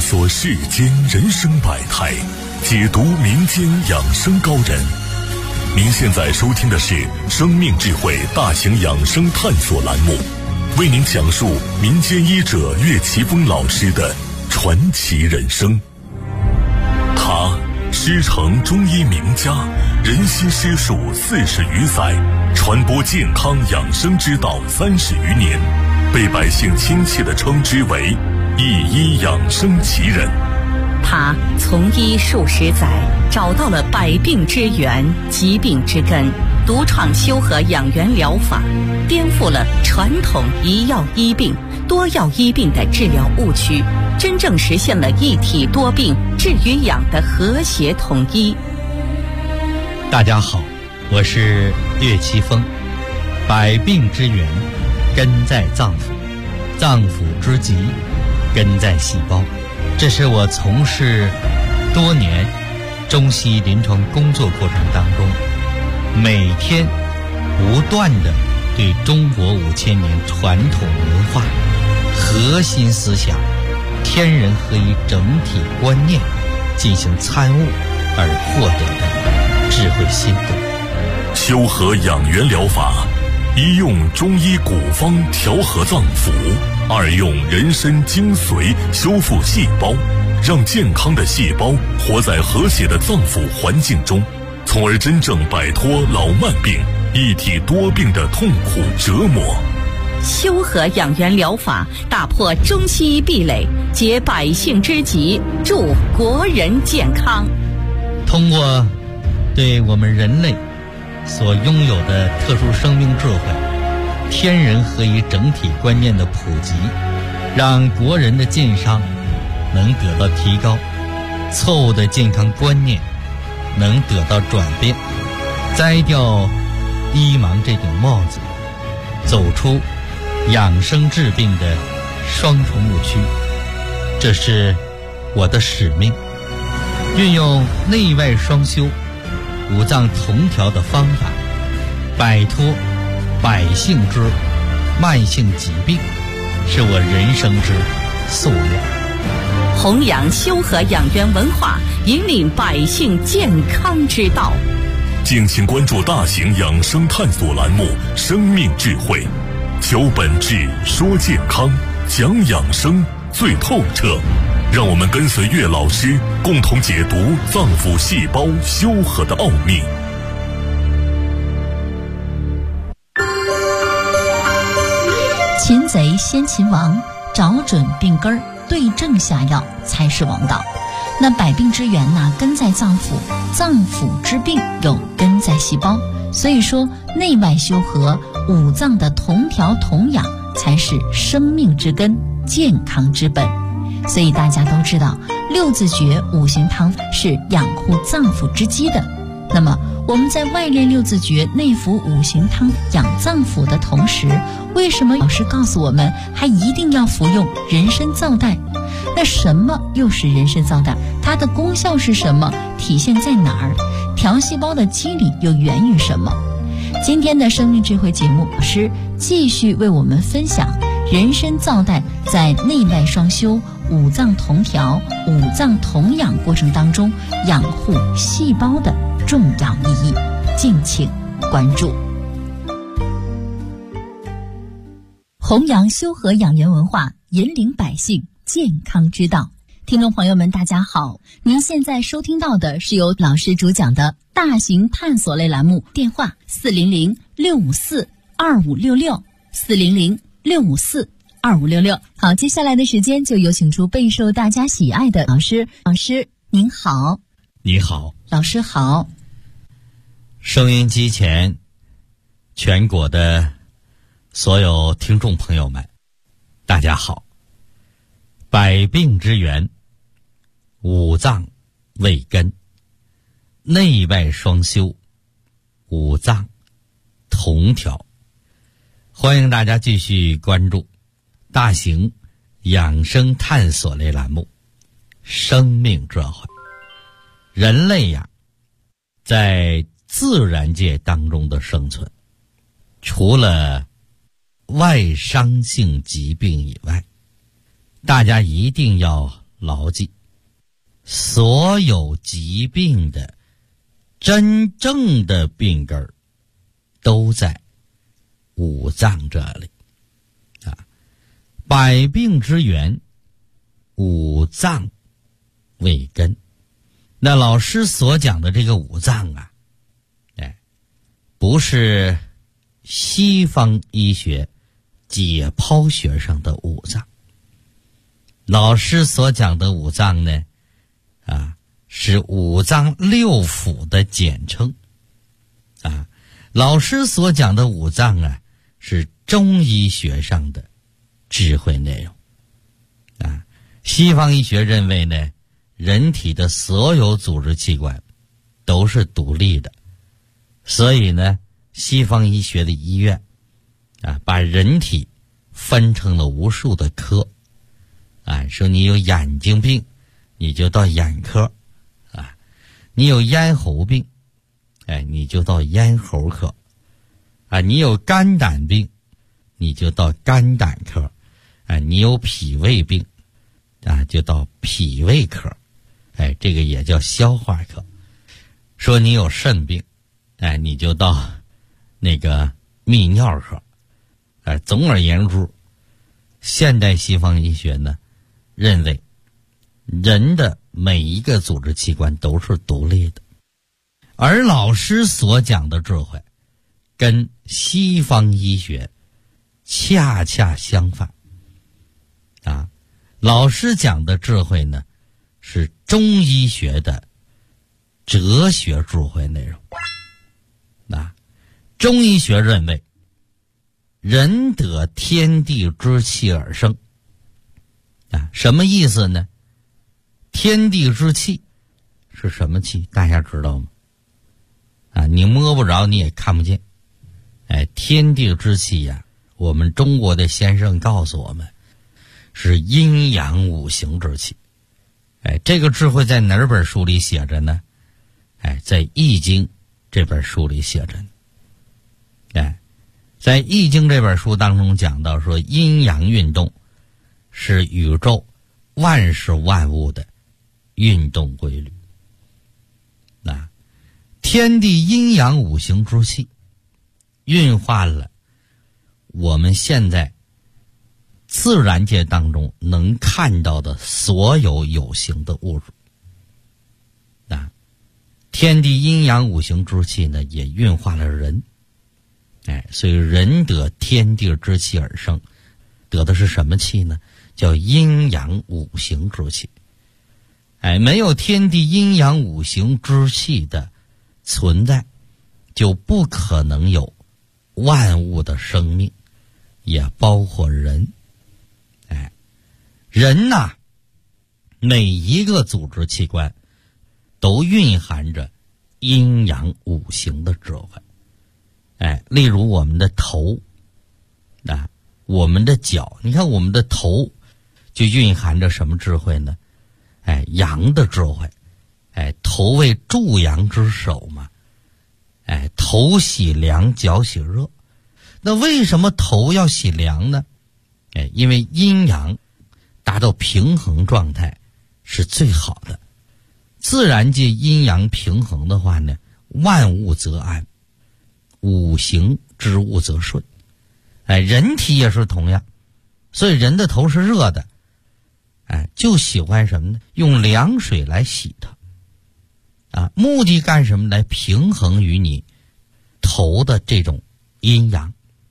索世间人生百态，解读民间养生高人。您现在收听的是生命智慧大型养生探索栏目，为您讲述民间医者岳奇峰老师的传奇人生。他师承中医名家，人心师术40余载，传播健康养生之道30余年，被百姓亲切地称之为一医养生奇人。 他从医数十载，找到了百病之源、疾病之根，独创修和养元疗法，颠覆了传统一药医病、多药医病的治疗误区，真正实现了一体多病治与养的和谐统一。 大家好，我是岳奇峰。百病之源根在脏腑，脏腑之疾根在细胞。这是我从事多年中西医临床工作过程当中，每天不断地对中国5000年传统文化核心思想天人合一整体观念进行参悟而获得的智慧心得。 修和养元疗法，一用中医古方调和脏腑，二用人参精髓修复细胞，让健康的细胞活在和谐的脏腑环境中，从而真正摆脱老慢病、一体多病的痛苦折磨。 修和养元疗法打破中西医壁垒，解百姓之急，助国人健康。 通过对我们人类所拥有的特殊生命智慧、天人合一整体观念的普及，让国人的健康能得到提高，错误的健康观念能得到转变，摘掉医盲这顶帽子，走出养生治病的双重误区。这是我的使命，运用内外双修、五脏同调的方法，摆脱百姓之慢性疾病，是我人生之夙愿。 弘扬修和养元文化，引领百姓健康之道。 敬请关注大型养生探索栏目《生命智慧》，求本质，说健康，讲养生最透彻。让我们跟随岳老师，共同解读脏腑细胞修和的奥秘。 擒贼先擒王，找准病根儿，对症下药才是王道。那百病之源呢，根在脏腑，脏腑之病又根在细胞。所以说，内外修和，五脏的同调同养，才是生命之根，健康之本。所以大家都知道，六字诀五行汤是养护脏腑之基的。那么我们在外练六字诀、内服五行汤养脏腑的同时，为什么老师告诉我们还一定要服用人参皂苷？那什么又是人参皂苷？它的功效是什么？体现在哪儿？调细胞的机理又源于什么？今天的生命智慧节目，老师继续为我们分享人参皂苷在内外双修、五脏同调、五脏同养过程当中养护细胞的重要意义，敬请关注。弘扬修和养元文化，引领百姓健康之道。听众朋友们大家好，您现在收听到的是由老师主讲的大型探索类栏目，电话400-654-2566 400-654-2566。好，接下来的时间就有请出备受大家喜爱的老师。老师您好。 你好。 老师好。 收音机前全国的所有听众朋友们大家好。百病之源，五脏为根，内外双修，五脏同调。欢迎大家继续关注大型养生探索类栏目生命智慧。人类呀，在自然界当中的生存，除了外伤性疾病以外，大家一定要牢记，所有疾病的真正的病根儿都在五脏这里啊。百病之源，五脏为根。那老师所讲的这个五脏啊，不是西方医学解剖学上的五脏。老师所讲的五脏呢，是五脏六腑的简称啊。老师所讲的五脏啊，是中医学上的智慧内容啊。西方医学认为呢，人体的所有组织器官都是独立的，所以呢，西方医学的医院把人体分成了无数的科说你有眼睛病，你就到眼科你有咽喉病，你就到咽喉科你有肝胆病，你就到肝胆科你有脾胃病就到脾胃科这个也叫消化科。说你有肾病你就到那个泌尿科总而言之，现代西方医学呢认为人的每一个组织器官都是独立的，而老师所讲的智慧跟西方医学恰恰相反老师讲的智慧呢是中医学的哲学智慧内容中医学认为人得天地之气而生什么意思呢？天地之气是什么气？大家知道吗？你摸不着，你也看不见。天地之气我们中国的先生告诉我们，是阴阳五行之气。这个智慧在哪本书里写着呢？在《易经》这本书里写着呢。在《易经》这本书当中讲到说，阴阳运动是宇宙万事万物的运动规律。天地阴阳五行之气运化了我们现在自然界当中能看到的所有有形的物质天地阴阳五行之气呢也运化了人所以人得天地之气而生，得的是什么气呢？叫阴阳五行之气。没有天地阴阳五行之气的存在，就不可能有万物的生命，也包括人。人每一个组织器官都蕴含着阴阳五行的智慧。例如我们的头我们的脚，你看我们的头就蕴含着什么智慧呢？阳的智慧。头为助阳之首嘛。头喜凉，脚喜热。那为什么头要喜凉呢？因为阴阳达到平衡状态是最好的。自然界阴阳平衡的话呢，万物则安，五行之物则顺。人体也是同样，所以人的头是热的，就喜欢什么呢？用凉水来洗它，目的干什么？来平衡于你头的这种阴阳，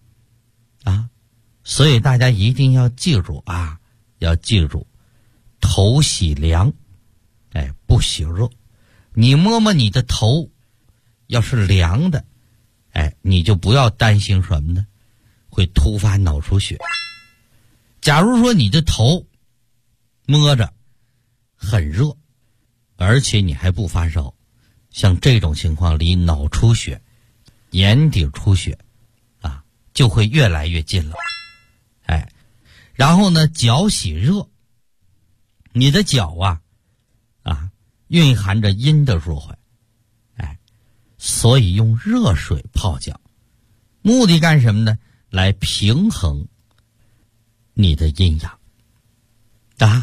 所以大家一定要记住要记住，头喜凉，不喜热。你摸摸你的头，要是凉的，你就不要担心什么呢？会突发脑出血。假如说你的头摸着很热，而且你还不发烧，像这种情况离脑出血、眼底出血就会越来越近了。然后呢，脚喜热，你的脚蕴含着阴的智慧，所以用热水泡脚，目的干什么呢？来平衡你的阴阳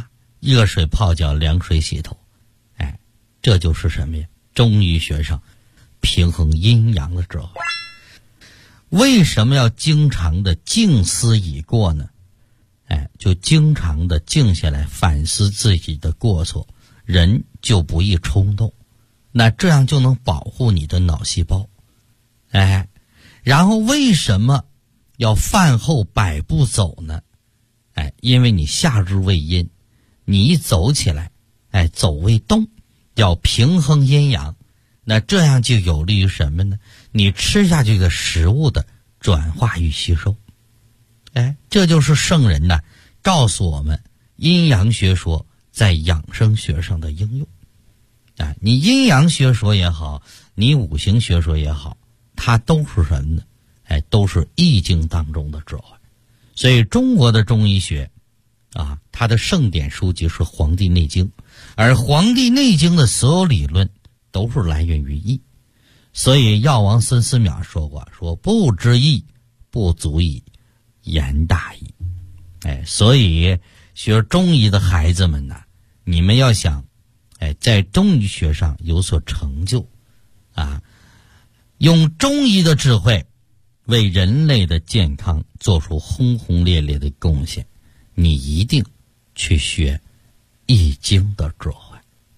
热水泡脚，凉水洗头。这就是什么呀？中医学上平衡阴阳的智慧。为什么要经常的静思已过呢？就经常的静下来反思自己的过错，人就不易冲动，那这样就能保护你的脑细胞。然后为什么要饭后100步走呢？因为你夏日为阴，你一走起来，走为动，要平衡阴阳，那这样就有利于什么呢？你吃下去的食物的转化与吸收。这就是圣人呢告诉我们阴阳学说在养生学上的应用。你阴阳学说也好，你五行学说也好，它都是什么呢？都是易经当中的智慧。所以中国的中医学它的圣典书籍是《黄帝内经》，而《黄帝内经》的所有理论都是来源于易。所以药王孙思邈说过，说不知易，不足以言大义。所以学中医的孩子们呢，你们要想在中医学上有所成就用中医的智慧为人类的健康做出轰轰烈烈的贡献，你一定去学易经的智慧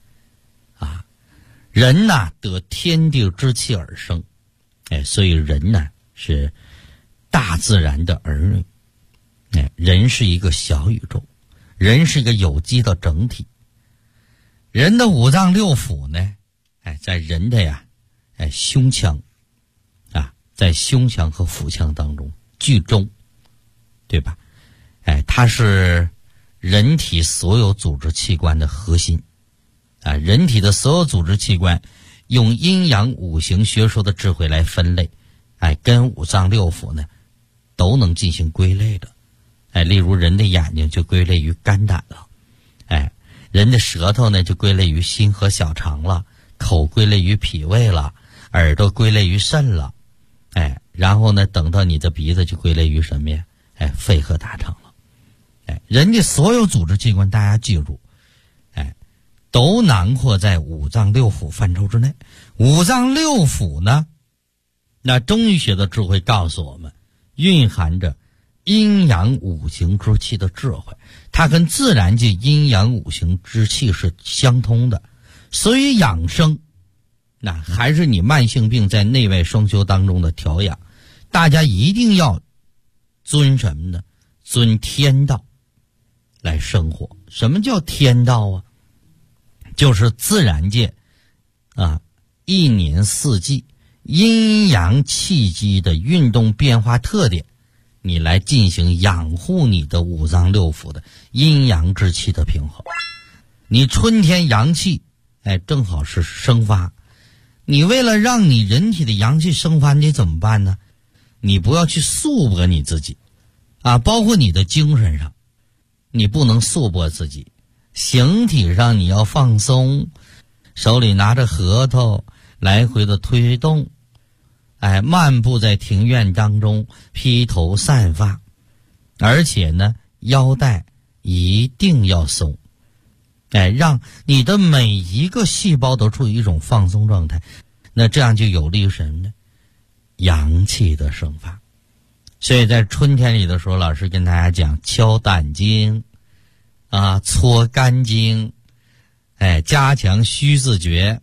人呐得天地之气而生，所以人呢是大自然的儿女，人是一个小宇宙，人是一个有机的整体。人的五脏六腑呢，在人的胸腔在胸腔和腹腔当中居中，对吧？它是人体所有组织器官的核心人体的所有组织器官用阴阳五行学说的智慧来分类，跟五脏六腑呢都能进行归类的。例如人的眼睛就归类于肝胆了，人的舌头呢就归类于心和小肠了，口归类于脾胃了，耳朵归类于肾了，然后呢等到你的鼻子就归类于什么呀？肺和大肠了。人的所有组织器官大家记住，都囊括在五脏六腑范畴之内。五脏六腑呢，那中医学的智慧告诉我们，蕴含着阴阳五行之气的智慧，它跟自然界阴阳五行之气是相通的。所以养生那还是你慢性病在内外双修当中的调养，大家一定要遵什么呢？遵天道来生活。什么叫天道就是自然界一年四季阴阳气机的运动变化特点，你来进行养护你的五脏六腑的阴阳之气的平衡。你春天阳气正好是生发，你为了让你人体的阳气生发，你怎么办呢？你不要去束缚你自己包括你的精神上，你不能束缚自己。形体上你要放松，手里拿着核桃来回的推动，漫步在庭院当中，披头散发，而且呢腰带一定要松，让你的每一个细胞都处于一种放松状态，那这样就有利于什么呢？阳气的生发。所以在春天里的时候，老师跟大家讲敲胆经搓肝经，加强虚字诀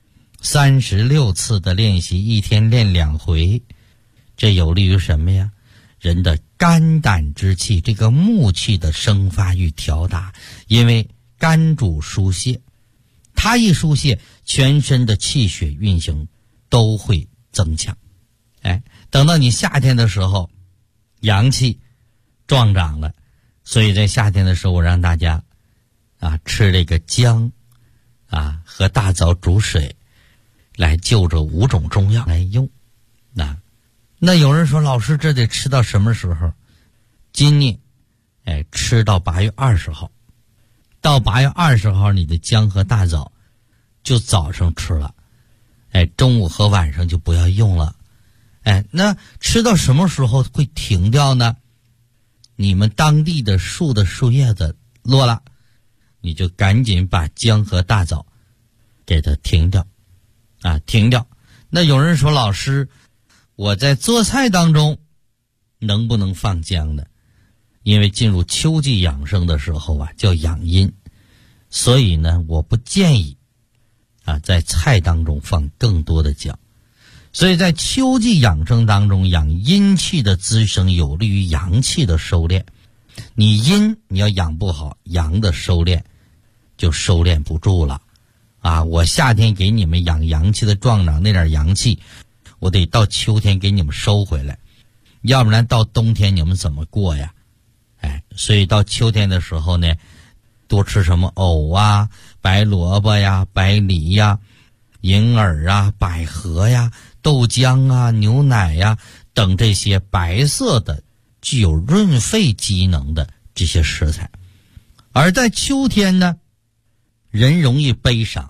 ，36次的练习，一天练2回，这有利于什么呀？人的肝胆之气，这个木气的生发与调达。因为肝主疏泄，它一疏泄，全身的气血运行都会增强。等到你夏天的时候，阳气壮长了，所以在夏天的时候，我让大家吃这个姜和大枣煮水，来就着5种中药来用。那有人说，老师这得吃到什么时候？今年吃到8月20号，到8月20号你的姜和大枣就早上吃了，中午和晚上就不要用了。那吃到什么时候会停掉呢？你们当地的树的树叶子落了， 你就赶紧把姜和大枣给它停掉停掉。那有人说，老师，我在做菜当中能不能放姜呢？因为进入秋季养生的时候叫养阴，所以呢我不建议在菜当中放更多的姜。所以在秋季养生当中，养阴气的滋生有利于阳气的收敛。你阴你要养不好，阳的收敛就收敛不住了我夏天给你们养阳气的壮长那点阳气，我得到秋天给你们收回来，要不然到冬天你们怎么过呀？所以到秋天的时候呢，多吃什么藕白萝卜白梨银耳百合豆浆牛奶等这些白色的具有润肺机能的这些食材。而在秋天呢，人容易悲伤。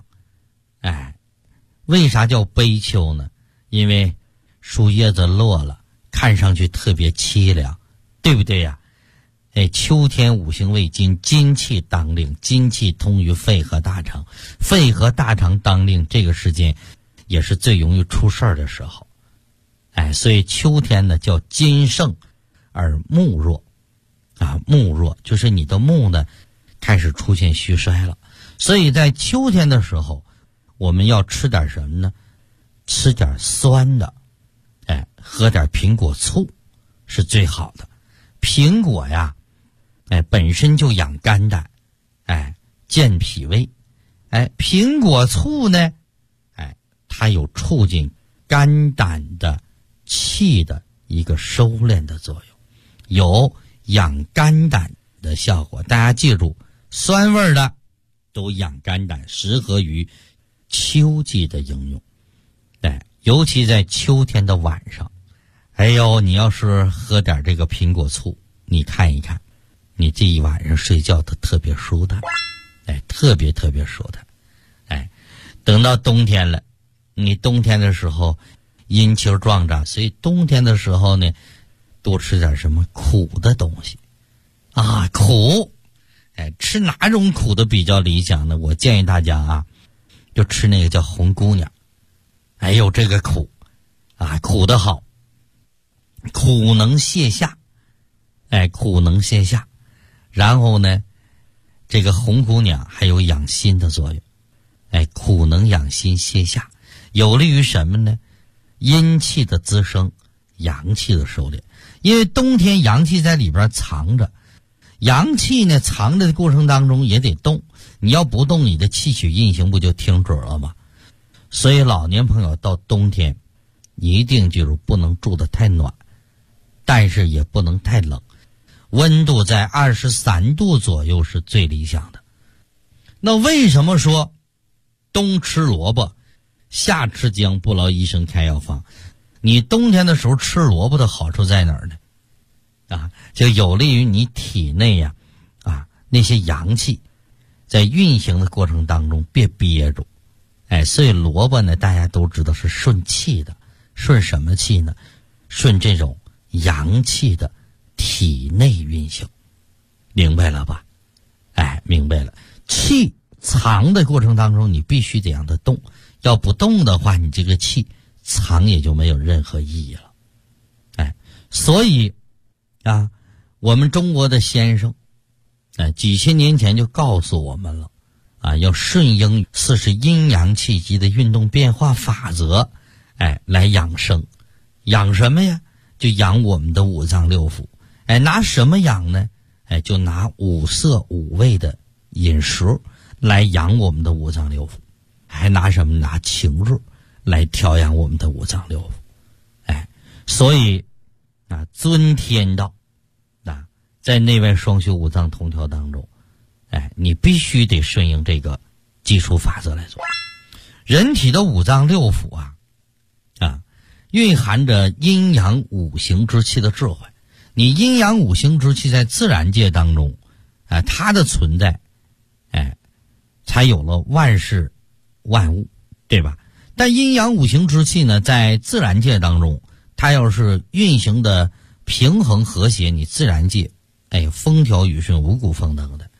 为啥叫悲秋呢？因为树叶子落了，看上去特别凄凉，对不对呀？秋天五行为金，金气当令，金气通于肺和大肠，肺和大肠当令，这个时间也是最容易出事儿的时候。所以秋天呢叫金盛而木弱木弱就是你的木呢开始出现虚衰了。所以在秋天的时候，我们要吃点什么呢？吃点酸的，喝点苹果醋是最好的。苹果本身就养肝胆，健脾胃。苹果醋呢，它有促进肝胆的气的一个收敛的作用，有养肝胆的效果。大家记住，酸味的都养肝胆，适合于秋季的应用。尤其在秋天的晚上，你要是喝点这个苹果醋，你看一看，你这一晚上睡觉都特别舒坦，特别特别舒坦。等到冬天了，你冬天的时候阴气壮长，所以冬天的时候呢，多吃点什么苦的东西苦。吃哪种苦的比较理想呢？我建议大家就吃那个叫红姑娘。这个苦苦的好，苦能泻下，苦能泻下。然后呢，这个红姑娘还有养心的作用，苦能养心泻下，有利于什么呢？阴气的滋生，阳气的收敛。因为冬天阳气在里边藏着，阳气呢藏着的过程当中也得动，你要不动，你的气血运行不就停止了吗？所以老年朋友到冬天一定记住，不能住得太暖，但是也不能太冷，温度在23度左右是最理想的。那为什么说冬吃萝卜夏吃姜，不劳医生开药方？你冬天的时候吃萝卜的好处在哪儿呢？就有利于你体内那些阳气在运行的过程当中别憋住。所以萝卜呢，大家都知道是顺气的。顺什么气呢？顺这种阳气的体内运行。明白了吧？明白了。气藏的过程当中，你必须得让它动，要不动的话，你这个气藏也就没有任何意义了。所以我们中国的先生几千年前就告诉我们了要顺应40阴阳气机的运动变化法则来养生。养什么呀？就养我们的五脏六腑。拿什么养呢？就拿五色五味的饮食来养我们的五脏六腑。还拿什么？拿情志来调养我们的五脏六腑。所以尊天道在内外双修五脏同调当中，你必须得顺应这个基础法则来做。人体的五脏六腑蕴含着阴阳五行之气的智慧。你阴阳五行之气在自然界当中它的存在才有了万事万物，对吧？但阴阳五行之气呢，在自然界当中，它要是运行的平衡和谐，你自然界风调雨顺，五谷丰登的。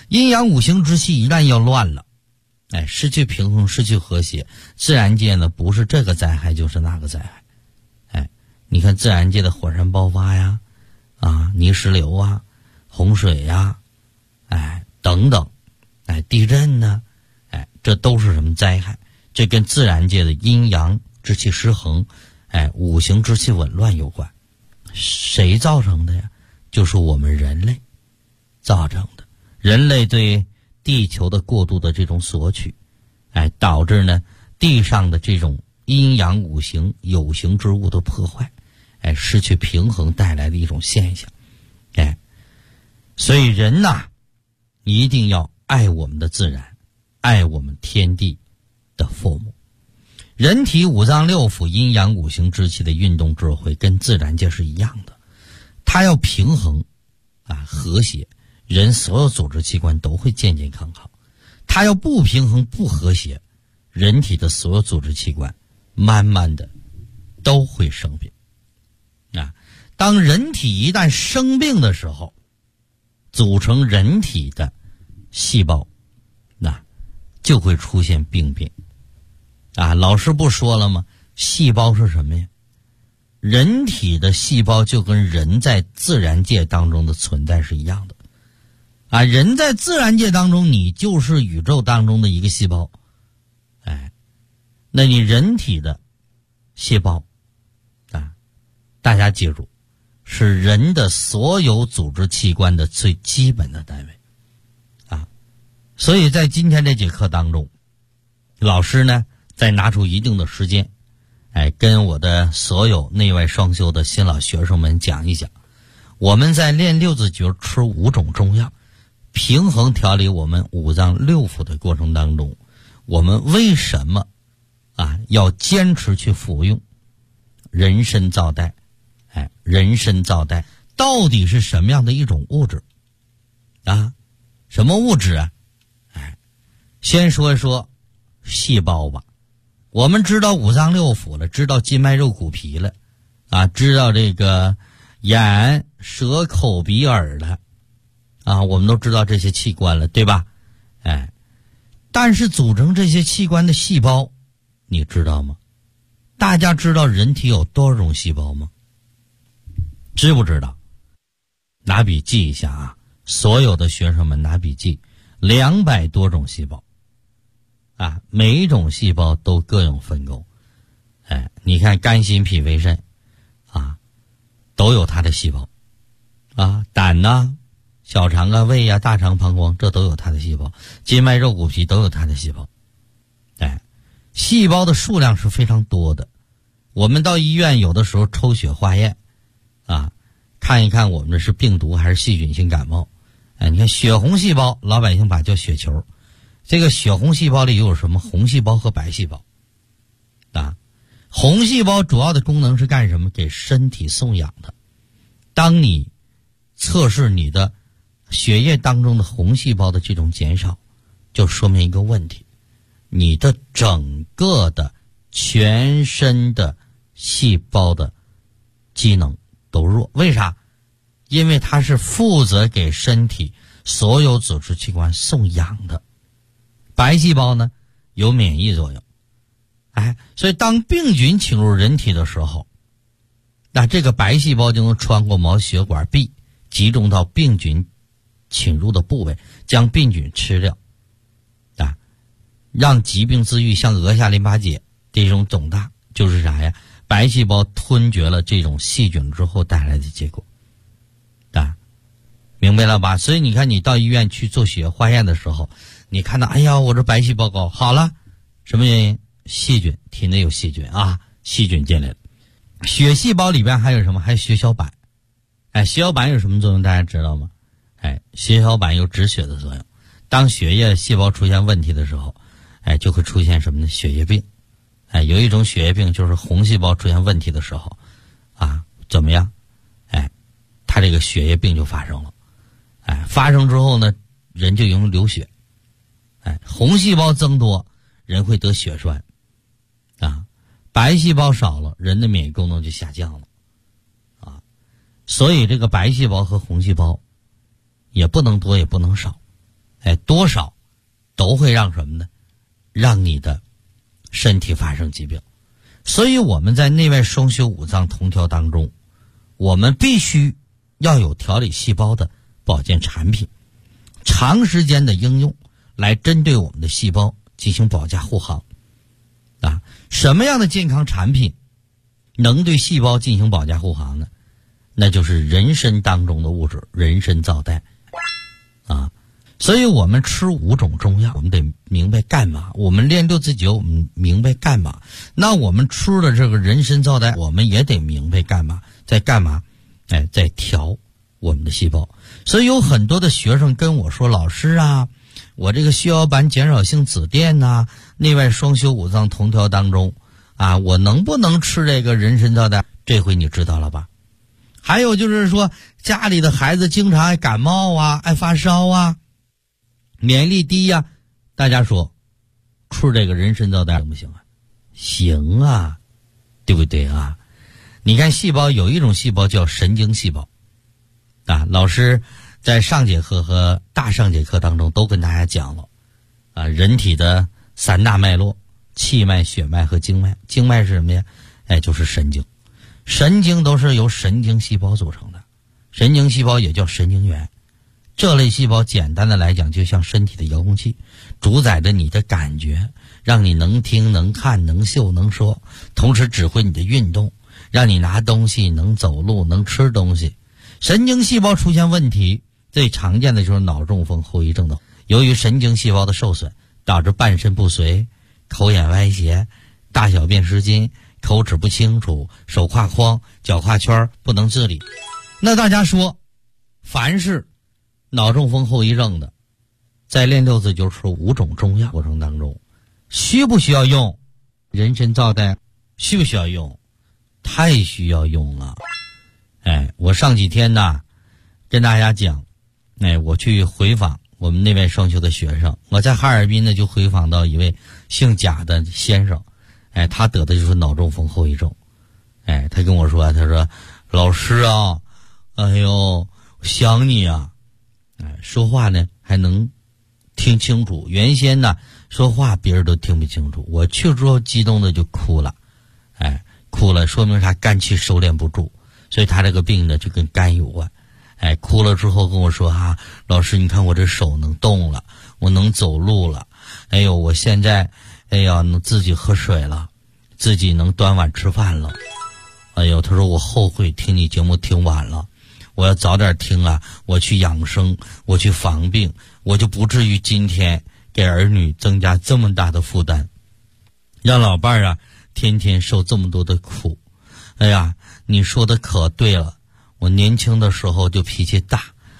阴阳五行之气一旦要乱了，失去平衡，失去和谐，自然界呢不是这个灾害就是那个灾害。你看自然界的火山爆发呀，泥石流啊，洪水呀，等等，地震呢，这都是什么灾害？这跟自然界的阴阳之气失衡，五行之气紊乱有关。谁造成的呀？就是我们人类造成的。人类对地球的过度的这种索取，导致呢地上的这种阴阳五行有形之物的破坏，失去平衡带来的一种现象。所以人呐，一定要爱我们的自然，爱我们天地的父母。人体五脏六腑阴阳五行之气的运动智慧跟自然界是一样的，它要平衡和谐，人所有组织器官都会健健康康。它要不平衡不和谐，人体的所有组织器官慢慢的都会生病。当人体一旦生病的时候，组成人体的细胞就会出现病变。老师不说了吗？细胞是什么呀？人体的细胞就跟人在自然界当中的存在是一样的。人在自然界当中，你就是宇宙当中的一个细胞。那你人体的细胞大家记住，是人的所有组织器官的最基本的单位。所以在今天这节课当中，老师呢再拿出一定的时间，跟我的所有内外双修的新老学生们讲一讲，我们在练六字诀吃5种中药，平衡调理我们五脏六腑的过程当中，我们为什么要坚持去服用人参皂苷？人参皂苷到底是什么样的一种物质？什么物质啊？先说一说细胞吧。我们知道五脏六腑了，知道筋脉肉骨皮了，知道这个眼舌口鼻耳了，我们都知道这些器官了，对吧？但是组成这些器官的细胞，你知道吗？大家知道人体有多少种细胞吗？知不知道？拿笔记一下所有的学生们拿笔记，200多种细胞。每一种细胞都各有分工。你看肝心脾肺肾都有它的细胞。胆小肠胃大肠膀胱，这都有它的细胞。筋脉肉骨皮都有它的细胞。细胞的数量是非常多的。我们到医院有的时候抽血化验看一看我们这是病毒还是细菌性感冒。你看血红细胞，老百姓把叫血球。这个血红细胞里有什么？红细胞和白细胞。红细胞主要的功能是干什么？给身体送氧的。当你测试你的血液当中的红细胞的这种减少，就说明一个问题，你的整个的全身的细胞的机能都弱。为啥？因为它是负责给身体所有组织器官送氧的。白细胞呢有免疫作用。所以当病菌侵入人体的时候，那这个白细胞就能穿过毛血管壁，集中到病菌侵入的部位，将病菌吃掉，让疾病自愈，像额下淋巴结这种肿大，就是啥呀？白细胞吞绝了这种细菌之后带来的结果。明白了吧？所以你看，你到医院去做血液化验的时候，你看到我这白细胞高，好了，什么原因？细菌，体内有细菌细菌进来了。血细胞里边还有什么？还有血小板。血小板有什么作用？大家知道吗？血小板有止血的作用。当血液细胞出现问题的时候，就会出现什么呢？血液病。有一种血液病就是红细胞出现问题的时候怎么样？它这个血液病就发生了。发生之后呢，人就容易流血。红细胞增多，人会得血栓。白细胞少了，人的免疫功能就下降了。所以这个白细胞和红细胞也不能多也不能少。 多少都会让什么呢？让你的身体发生疾病。所以我们在内外双修五脏同调当中，我们必须要有调理细胞的保健产品，长时间的应用来针对我们的细胞进行保驾护航。什么样的健康产品能对细胞进行保驾护航呢？那就是人参当中的物质人参皂苷所以我们吃5种中药，我们得明白干嘛，我们练六字灸我们明白干嘛，那我们吃的这个人参皂苷我们也得明白干嘛，在干嘛？在调我们的细胞。所以有很多的学生跟我说，老师啊，我这个血小板减少性紫癜呐，内外双修五脏同调当中我能不能吃这个人参皂苷？这回你知道了吧？还有就是说，家里的孩子经常爱感冒爱发烧免疫力低大家说吃这个人参皂苷行不行啊？行啊，对不对啊？你看细胞有一种细胞叫神经细胞老师在上节课和大上节课当中都跟大家讲了人体的3大脉络：气脉、血脉和经脉。经脉是什么呀？就是神经。神经都是由神经细胞组成的，神经细胞也叫神经元。这类细胞简单的来讲就像身体的遥控器，主宰着你的感觉，让你能听能看能嗅能说，同时指挥你的运动，让你拿东西能走路能吃东西。神经细胞出现问题，最常见的就是脑中风后遗症的。由于神经细胞的受损，导致半身不遂、口眼歪斜、大小便失禁、口齿不清楚、手胯框、脚胯圈不能自理。那大家说，凡是脑中风后遗症的，在练六字灸吃5种中药过程当中，需不需要用人参皂苷？需不需要用？太需要用了。我上几天呢跟大家讲，我去回访我们内外双修的学生，我在哈尔滨呢就回访到一位姓贾的先生，他得的就是脑中风后遗症。他跟我说，他说老师啊，想你啊。说话呢还能听清楚，原先呢说话别人都听不清楚，我去之后激动的就哭了，哭了说明他肝气收敛不住，所以他这个病呢就跟肝有关。哭了之后跟我说老师你看我这手能动了，我能走路了，我现在能自己喝水了，自己能端碗吃饭了。他说我后悔听你节目听晚了，我要早点听我去养生，我去防病，我就不至于今天给儿女增加这么大的负担，让老伴儿天天受这么多的苦。你说的可对了，我年轻的时候就脾气大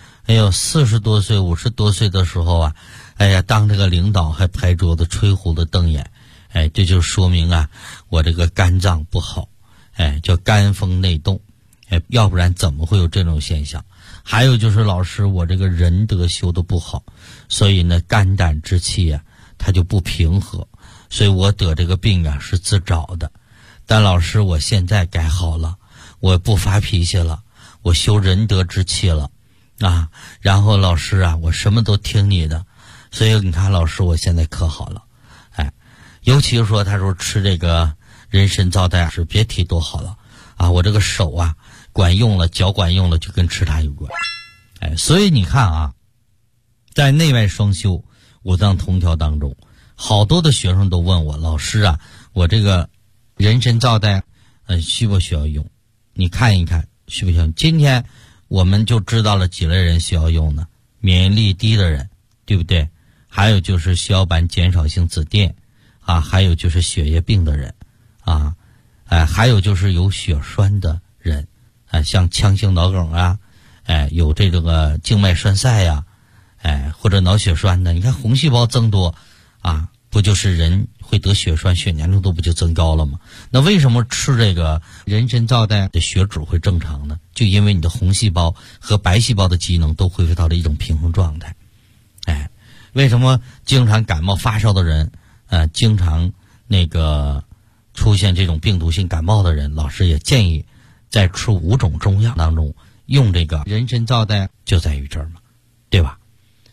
，40多岁50多岁的时候当这个领导还拍桌子吹胡子瞪眼，这就说明我这个肝脏不好，叫肝风内动，要不然怎么会有这种现象？还有就是老师我这个人德修的不好，所以呢肝胆之气它就不平和，所以我得这个病是自找的。但老师我现在改好了，我不发脾气了，我修仁德之气了然后老师我什么都听你的，所以你看老师我现在可好了。尤其是说他说吃这个人参皂苷是别提多好了我这个手管用了，脚管用了，就跟吃它有关。所以你看在内外双修五脏同调当中，好多的学生都问我，老师我这个人参皂苷需不需要用？你看一看需不需要用？今天我们就知道了几类人需要用呢？免疫力低的人，对不对？还有就是血小板减少性紫癜还有就是血液病的人还有就是有血栓的人像腔性脑梗有这个静脉栓塞或者脑血栓的，你看红细胞增多不就是人会得血栓，血粘稠度不就增高了吗？那为什么吃这个人参皂苷的血脂会正常呢？就因为你的红细胞和白细胞的机能都恢复到了一种平衡状态。为什么经常感冒发烧的人经常出现这种病毒性感冒的人，老师也建议在吃5种中药当中用这个人参皂苷，就在于这儿嘛，对吧？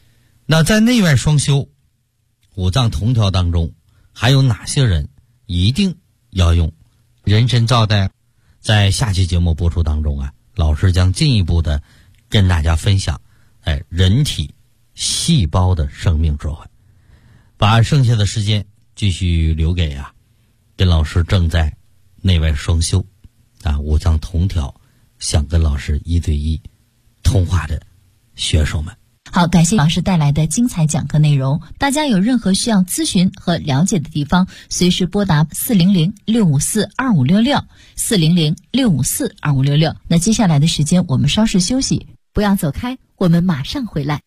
那在内外双修五脏同调当中，还有哪些人一定要用人参皂苷？在下期节目播出当中啊，老师将进一步的跟大家分享人体细胞的生命智慧。把剩下的时间继续留给跟老师正在内外双修五脏同调想跟老师1对1通话的学手们。 好，感谢老师带来的精彩讲课内容。大家有任何需要咨询和了解的地方，随时拨打400-654-2566 400-654-2566。那接下来的时间我们稍事休息，不要走开，我们马上回来。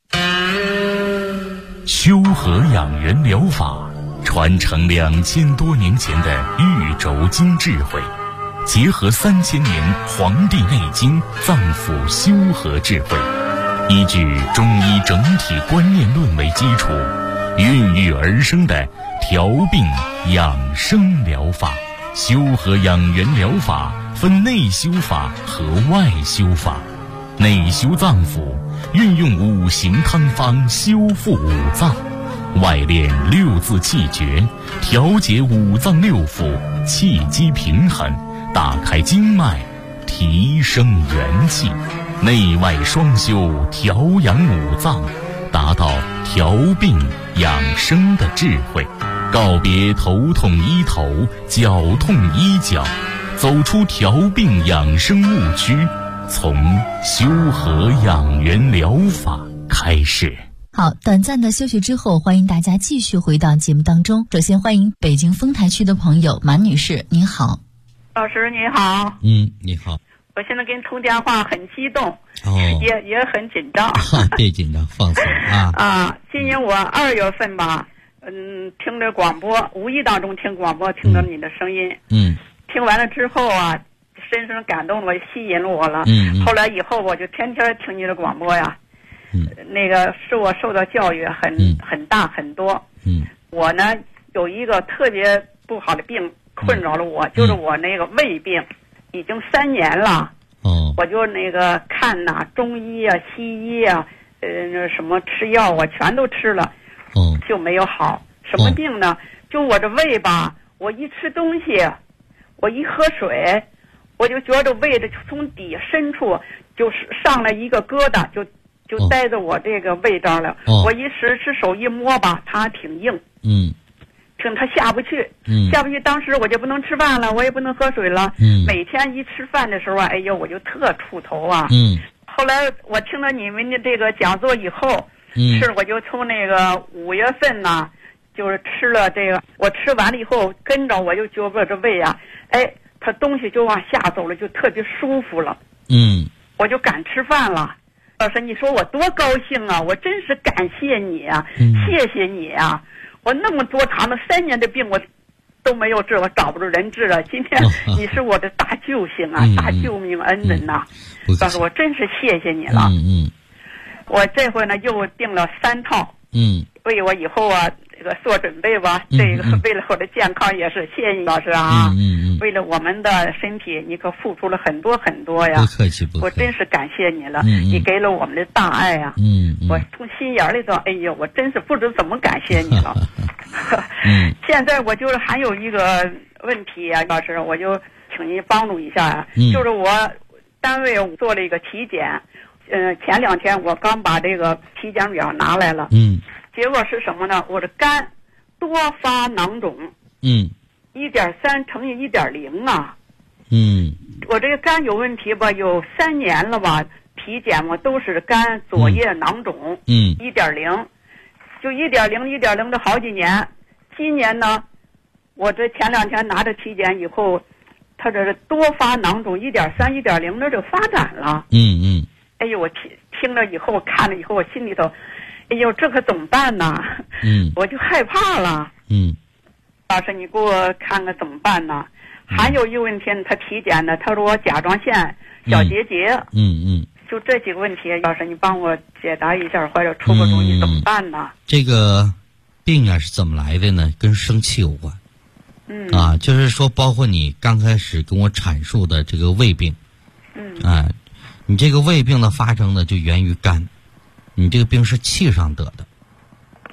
修和养元疗法传承2000多年前的玉轴经智慧，结合3000年《黄帝内经》脏腑修和智慧，依据中医整体观念论为基础，孕育而生的调病养生疗法。修和养元疗法分内修法和外修法。内修脏腑，运用5行汤方修复五脏；外练6字气诀，调节五脏六腑，气机平衡，打开经脉，提升元气。内外双修，调养五脏，达到调病养生的智慧。告别头痛医头，脚痛医脚，走出调病养生误区，从修和养元疗法开始。 好，短暂的休息之后，欢迎大家继续回到节目当中。首先欢迎北京丰台区的朋友马女士，您好。 老师你好。 你好。 我现在跟你通电话很激动，也很紧张。 别紧张，放松今年我2月份吧，听着广播，无意当中听广播，听到你的声音，听完了之后啊，深深感动了我，吸引了我了。后来以后我就天天听你的广播呀，那个是我受到教育很大很多。我呢有一个特别不好的病困扰了我，就是我那个胃病，已经3年了。我就那个看中医啊、西医啊，什么吃药啊，全都吃了，就没有好。什么病呢？就我这胃吧，我一吃东西，我一喝水，我就觉得胃的从底深处就是上来一个疙瘩，就待在我这个胃这儿了。我一使手一摸吧，它还挺硬。听它下不去，下不去。当时我就不能吃饭了，我也不能喝水了。每天一吃饭的时候啊，哎呦，我就特怵头啊。后来我听了你们的这个讲座以后，我就从那个5月份呢，就是吃了这个，我吃完了以后，跟着我就觉得这胃啊，它东西就往下走了，就特别舒服了。我就敢吃饭了。老师，你说我多高兴啊！我真是感谢你啊，谢谢你啊！我那么多长的3年的病我都没有治，我找不着人治了。今天你是我的大救星啊，大救命恩人呐！但是我真是谢谢你了。我这回呢又订了3套，为我以后啊这个做准备吧。这个为了我的健康也是，谢谢你老师啊。为了我们的身体，你可付出了很多很多呀。 不客气， 我真是感谢你了。你给了我们的大爱啊。我从心眼里头，哎呦，我真是不知怎么感谢你了。现在我就是还有一个问题啊，老师，我就请您帮助一下啊。就是我单位做了一个体检，前2天我刚把这个体检表拿来了。结果是什么呢？我的肝多发囊肿。1.3乘以1.0啊。我这个肝有问题吧，有3年了吧，体检嘛都是肝左叶囊肿。1.0，就1.0的好几年。今年呢，我这前2天拿着体检以后，它这多发囊肿1.3、1.0的就发展了。哎呦，我听了以后，看了以后，我心里头，哎呦，这可怎么办呢？我就害怕了。老师，你给我看看怎么办呢？还有一个问题，他体检呢，他说我甲状腺小结节。就这几个问题，老师你帮我解答一下，或者出个主意怎么办呢？ 这个病啊是怎么来的呢？跟生气有关。就是说，包括你刚开始跟我阐述的这个胃病。你这个胃病的发生呢，就源于肝。你这个病是气上得的。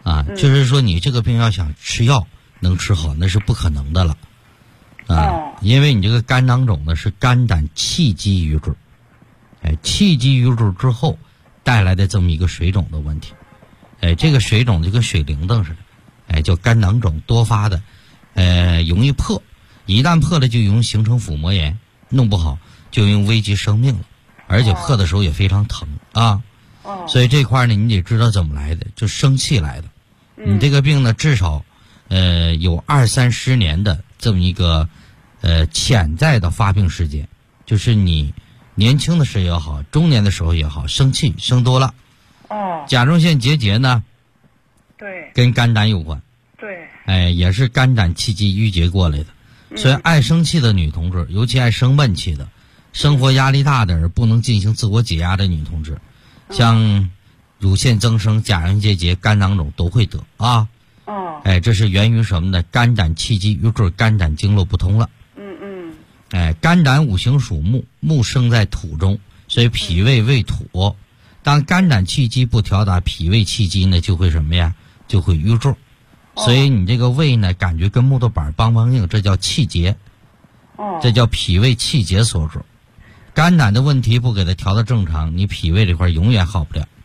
啊，就是说你这个病要想吃药能吃好，那是不可能的了。因为你这个肝囊肿呢是肝胆气机瘀滞，气机瘀滞之后带来的这么一个水肿的问题，这个水肿就跟水铃铛似的，叫肝囊肿多发的，容易破，一旦破了就容易形成腹膜炎，弄不好就容易危及生命了，而且破的时候也非常疼啊。所以这块呢你得知道怎么来的，就生气来的。你这个病呢至少有20-30年的这么一个潜在的发病时间，就是你年轻的时候也好，中年的时候也好，生气生多了。甲状腺结节呢， 对， 跟肝胆有关。 对， 也是肝胆气机郁结过来的。所以爱生气的女同志，尤其爱生闷气的，生活压力大的而不能进行自我解压的女同志，像乳腺增生、甲状腺结节、肝囊肿都会得啊。这是源于什么呢？肝胆气机郁滞，肝胆经络不通了。肝胆五行属木，木生在土中，所以脾胃为土。当肝胆气机不调达，脾胃气机呢就会什么呀？就会瘀滞。所以你这个胃呢，感觉跟木头板梆梆硬，这叫气结。这叫脾胃气结所致。肝胆的问题不给它调到正常，你脾胃这块永远好不了。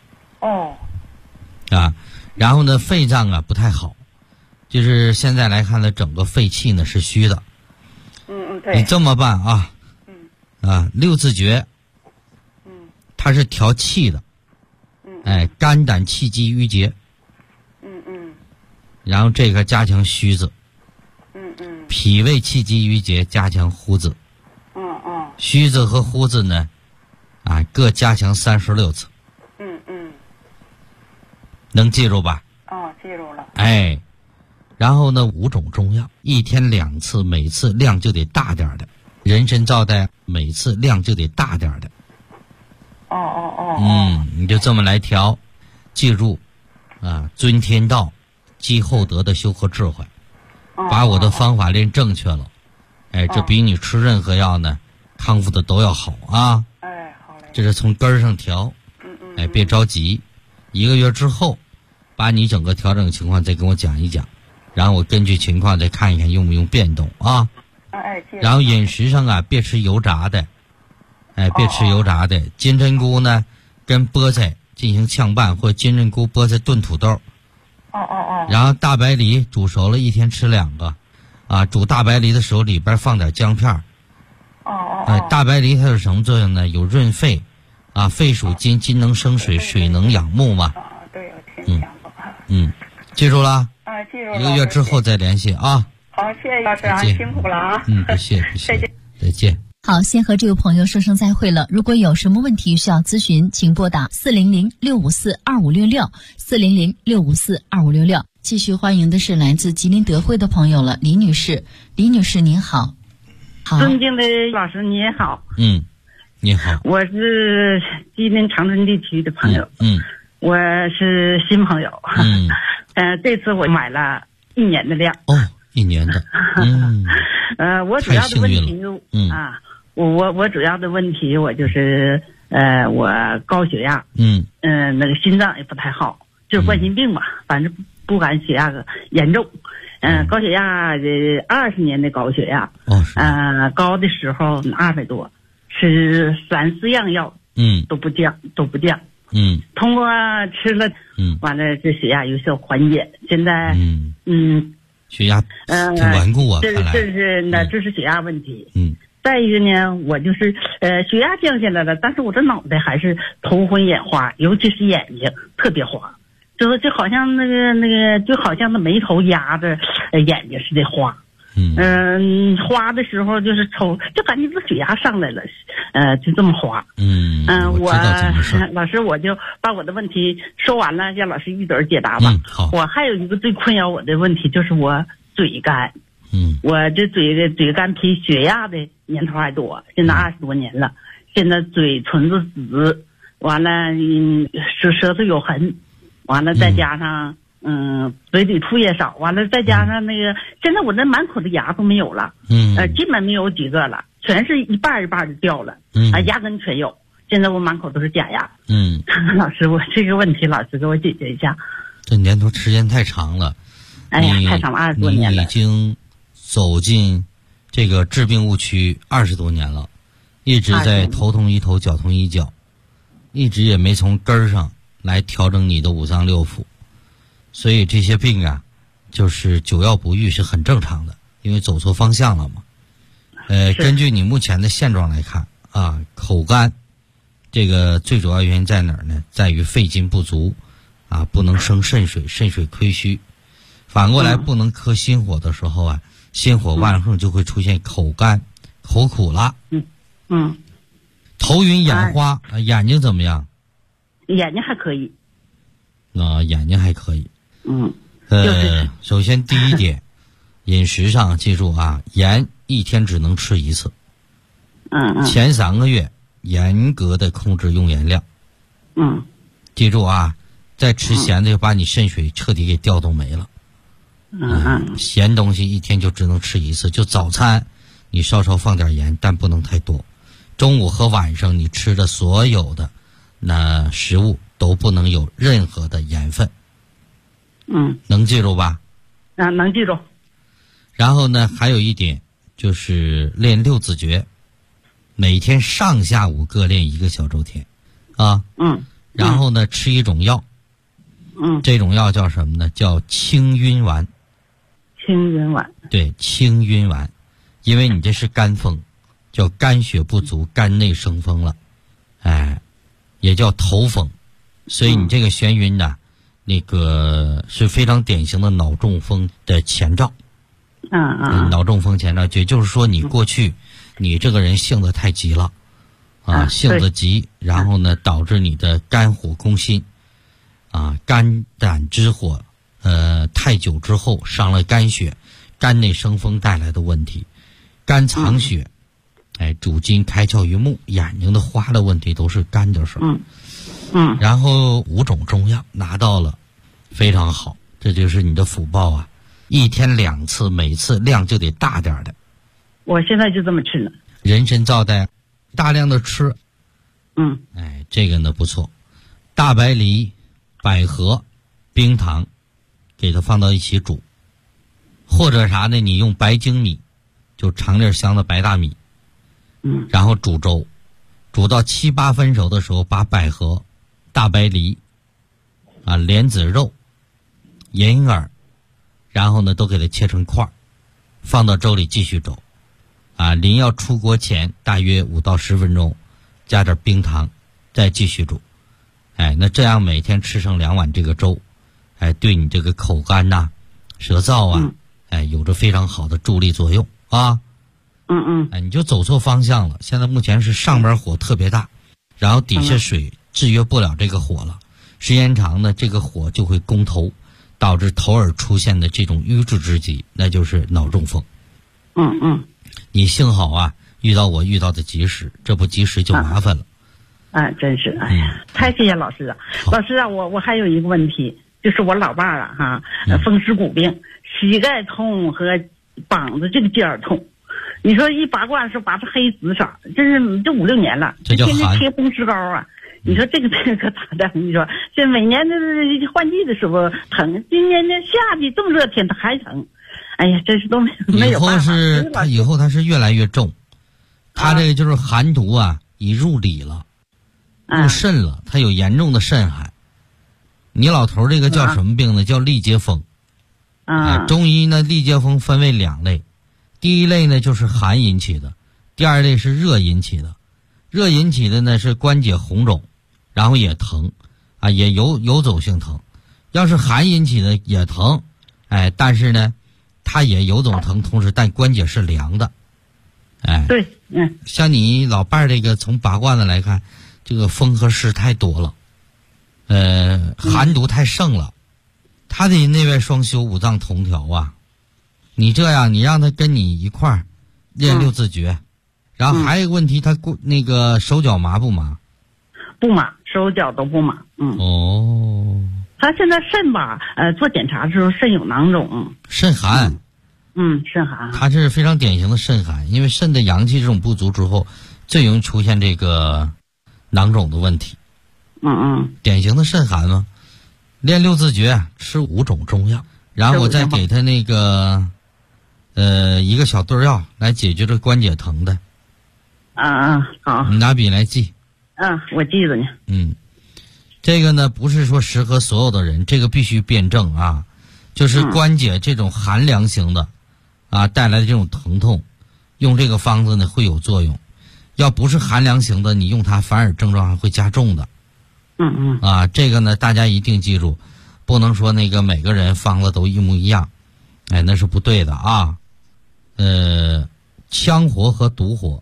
然后呢，肺脏啊不太好，就是现在来看呢，整个肺气呢是虚的。 对。 你这么办啊？六字诀。它是调气的。肝胆气机郁结。然后这个加强虚字。脾胃气机郁结加强呼字。虚字和呼字呢，各加强36次。能记住吧？ 记住了。 然后呢，5种中药，一天2次，每次量就得大点的。人参皂苷每次量就得大点的。你就这么来调，记住遵天道，积厚德的修和智慧，把我的方法练正确了，这比你吃任何药呢康复的都要好啊。 好嘞。 这是从根儿上调。别着急，1个月之后把你整个调整情况再跟我讲一讲，然后我根据情况再看一看用不用变动啊。然后饮食上别吃油炸的，别吃油炸的。金针菇呢跟菠菜进行炝拌，或者金针菇菠菜炖土豆。然后大白梨煮熟了，一天吃2个。煮大白梨的时候里边放点姜片。大白梨它有什么作用呢？有润肺。肺属金，金能生水，水能养木嘛。 对，我听讲过。 记住了。 记住了。1 个月之后再联系啊。 好，谢谢老师，辛苦了啊。 不谢。再见。 好，先和这位朋友说声再会了。如果有什么问题需要咨询，请拨打400-654-2566 400-654-2566。继续欢迎的是来自吉林德惠的朋友了，李女士。李女士您好。 尊敬的老师你好。 你好， 我是吉林长春地区的朋友。我是新朋友。这次我买了1年的量。 1年的。 我主要的问题我主要的问题我就是我高血压。那个心脏也不太好，就是冠心病嘛，反正不敢血压严重。高血压20年的高血压。高的时候200多。吃3-4样药，都不降。通过吃了，完了这血压有效缓解。现在， 血压挺顽固啊。 这是血压问题。再一个呢，我就是血压降下来了，但是我这脑袋还是头昏眼花，尤其是眼睛特别花，就好像那个就好像那眉头压着眼睛似的花。花的时候就是抽，就感觉这血压上来了，就这么花。 我知道这么事。 老师，我就把我的问题说完了，让老师一嘴解答吧。 好。 我还有一个最困扰我的问题，就是我嘴干。我这嘴干比血压的年头还多，现在20多年了。现在嘴唇子紫，完了舌头有痕，完了再加上。嘴里吐也少，完了再加上那个，现在我这满口的牙都没有了。基本没有几个了，全是一半一半的掉了。牙根全有，现在我满口都是假牙。老师，我这个问题，老师给我解决一下。 这年头时间太长了。 哎呀，太长了，20多年了。 你已经走进这个治病误区20多年了，一直在头痛医头，脚痛医脚，一直也没从根儿上来调整你的五脏六腑，所以这些病啊，就是久药不愈是很正常的，因为走错方向了嘛。根据你目前的现状来看啊，口干这个最主要原因在哪儿呢？在于肺金不足啊，不能生肾水，肾水亏虚。反过来不能克心火的时候啊，心火旺盛就会出现口干、口苦了。头晕眼花，眼睛怎么样？ 眼睛还可以。 眼睛还可以。首先第一点，饮食上记住啊，盐1天只能吃1次。前3个月严格的控制用盐量。记住啊，再吃咸的就把你肾水彻底给调动没了。咸东西1天就只能吃1次，就早餐你稍稍放点盐，但不能太多。中午和晚上你吃的所有的那食物都不能有任何的盐分。能记住吧？ 能记住。 然后呢，还有一点就是练6字诀，每天上下午各练1个小周天啊。然后呢，吃一种药。这种药叫什么呢？叫清晕丸。 清晕丸。对， 清晕丸，因为你这是肝风，叫肝血不足，肝内生风了，也叫头风，所以你这个眩晕呢，那个是非常典型的脑中风的前兆。脑中风前兆，也就是说你过去你这个人性子太急了性子急，然后呢导致你的肝火攻心肝胆之火太久之后伤了肝血，肝内生风带来的问题，肝藏血主筋开窍于目，眼睛的花的问题都是肝的事儿。然后5种中药拿到了，非常好，这就是你的福报啊！1天2次，每次量就得大点的。 我现在就这么吃呢。 人参皂苷，大量的吃。这个呢不错。大白梨、百合、冰糖，给它放到一起煮，或者啥呢？你用白粳米，就长粒香的白大米，然后煮粥，煮到7、8分熟的时候，把百合、大白梨莲子肉、银耳，然后呢都给它切成块，放到粥里继续粥。临要出锅前大约5到10分钟，加点冰糖，再继续煮。那这样每天吃上2碗这个粥，对你这个口干舌燥有着非常好的助力作用啊。你就走错方向了。现在目前是上边火特别大，然后底下水制约不了这个火了，时间长呢，这个火就会攻头，导致头耳出现的这种瘀滞之疾，那就是脑中风。你幸好遇到我遇到的及时，这不及时就麻烦了。 真是，哎呀，太谢谢老师了。老师我还有一个问题，就是我老伴儿风湿骨病，膝盖痛和膀子这个尖儿痛。你说一拔罐是拔成黑紫色，这5、6年了， 这叫天天贴风湿膏你说这个可咋的？你说这每年的换季的时候疼，今年的夏季这么热天它还疼。哎呀，真是都没有办法。 以后它是越来越重，它这个就是寒毒已入里了，入肾了，它有严重的肾寒。你老头这个叫什么病呢？叫痢结风。中医呢，痢结风分为2类，第一类呢就是寒引起的，第2类是热引起的。热引起的呢是关节红肿，然后也疼也游走性疼。要是寒引起的也疼，但是呢它也游走疼，同时但关节是凉的。 对， 像你老伴儿这个从拔罐子来看，这个风和湿太多了，寒毒太盛了，他得内外双修，五脏同调你这样，你让他跟你一块儿练6字诀，然后还有一个问题，他那个手脚麻不麻？ 不麻，手脚都不麻。他现在肾做检查的时候肾有囊肿， 肾寒。 肾寒。 他是非常典型的肾寒，因为肾的阳气这种不足之后，最容易出现这个囊肿的问题。典型的肾寒吗？ 练六字诀，吃5种中药，然后我再给他那个一个小对药来解决这关节疼的。 好， 你拿笔来记。 我记着呢。 这个呢不是说适合所有的人，这个必须辩证啊，就是关节这种寒凉型的带来的这种疼痛，用这个方子呢会有作用。要不是寒凉型的，你用它反而症状还会加重的。这个呢大家一定记住，不能说那个每个人方子都一模一样，那是不对的啊。羌活和独活。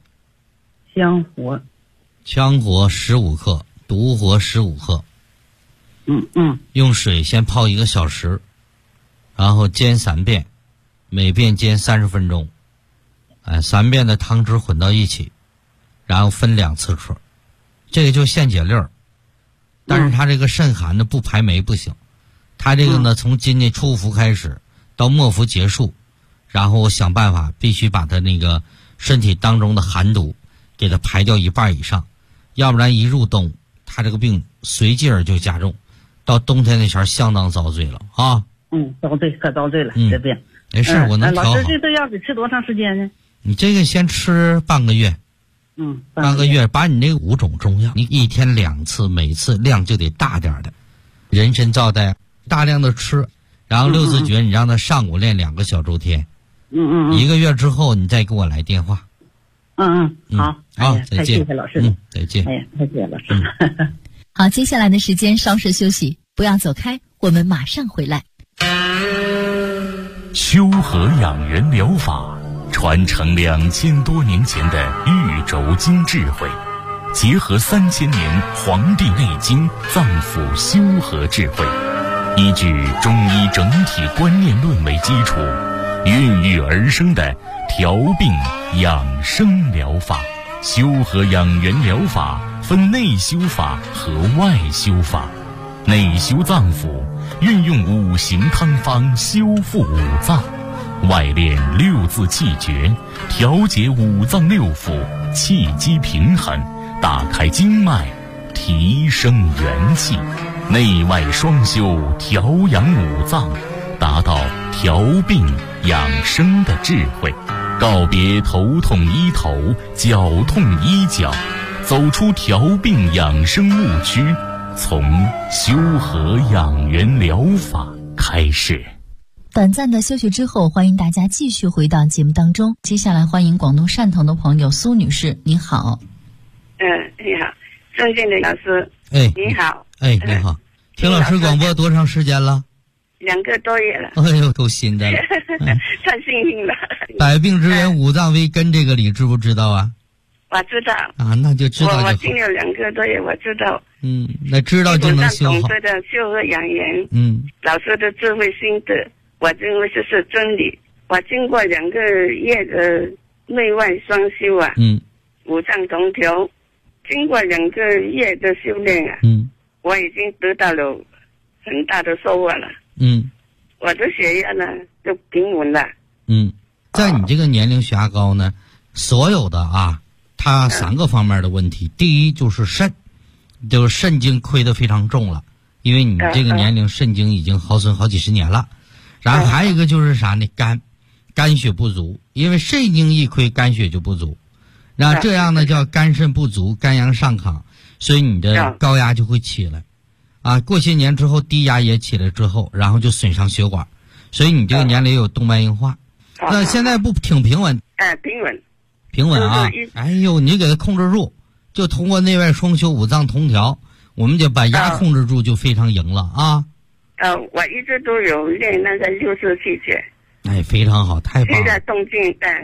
羌活15克，独活15克。用水先泡1个小时，然后煎3遍，每遍煎30分钟。3遍的汤汁混到一起，然后分2次喝。这个就现解粒儿。但是他这个肾寒的不排霉不行，他这个呢从今年初伏开始到末伏结束，然后想办法必须把他那个身体当中的寒毒给他排掉1半以上，要不然一入冬他这个病随即而就加重，到冬天那前相当遭罪了啊。 遭罪可遭罪了，这病没事，我能调好。 老师，这都要得吃多长时间呢？ 你这个先吃半个月。半个月，把你那5种中药，你1天2次，每次量就得大点的，人参皂苷大量的吃，然后六字诀你让他上午练2个小周天。1个月之后你再给我来电话。 好， 再见， 谢谢老师。 再见。 太谢谢老师。 好，接下来的时间稍事休息，不要走开，我们马上回来。 修和养元疗法传承2000多年前的玉轴经智慧，结合3000年《黄帝内经》脏腑修和智慧，依据中医整体观念论为基础，孕育而生的调病养生疗法。修和养元疗法分内修法和外修法。内修脏腑，运用5行汤方修复5脏；外练6字气诀，调节5脏6腑，气机平衡，打开经脉，提升元气。内外双修，调养5脏，达到调病养生的智慧。告别头痛医头，脚痛医脚，走出调病养生误区，从修和养元疗法开始。 短暂的休息之后，欢迎大家继续回到节目当中。接下来欢迎广东汕头的朋友苏女士，你好。 你好，郑健的老师。你好。 你好。听老师广播多长时间了 ？2个多月了。 哎呦，够新的了。 太幸运了。 百病之源5脏为根，这个你知不知道啊？ 我知道。 那就知道就好。 我经了2个多月，我知道。 那知道就能修好。 懂得的修和养元。老师的智慧心得，我认为这是真理。我经过2个月的内外双修啊。5脏同调，经过2个月的修炼啊。我已经得到了很大的收获了。我的血压呢就平稳了。 在你这个年龄血压高呢，所有的它3个方面的问题。第一就是肾，就是肾经亏得非常重了，因为你这个年龄肾经已经耗损好几十年了。然后还有一个就是啥呢？肝血不足，因为肾经一亏，肝血就不足，那这样呢叫肝肾不足，肝阳上亢，所以你的高压就会起来。过些年之后低压也起来之后，然后就损伤血管，所以你这个年龄有动脉硬化。那现在不挺平稳？平稳啊！哎呦，你给它控制住，就通过内外双修5脏同调，我们就把压控制住，就非常赢了啊！ 我一直都有练那个6字气诀。 非常好，太棒了！ 现在动静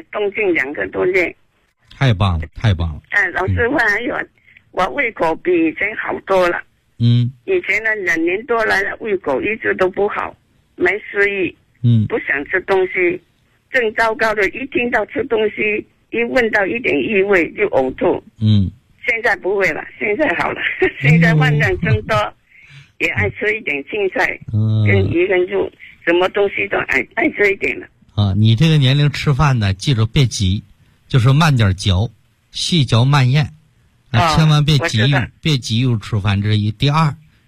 2个都练。 太棒了，太棒了！ 老师，我还有，我胃口比以前好多了。以前呢2年多来了，胃口一直都不好，没食欲，不想吃东西，正糟糕的，一听到吃东西，一闻到一点异味就呕吐。现在不会了，现在好了，现在饭量增多，也爱吃一点青菜，跟鱼跟肉，什么东西都爱吃一点了。 你这个年龄吃饭呢，记住别急，就是慢点嚼，细嚼慢咽。千万别急于吃饭，这是一。第二，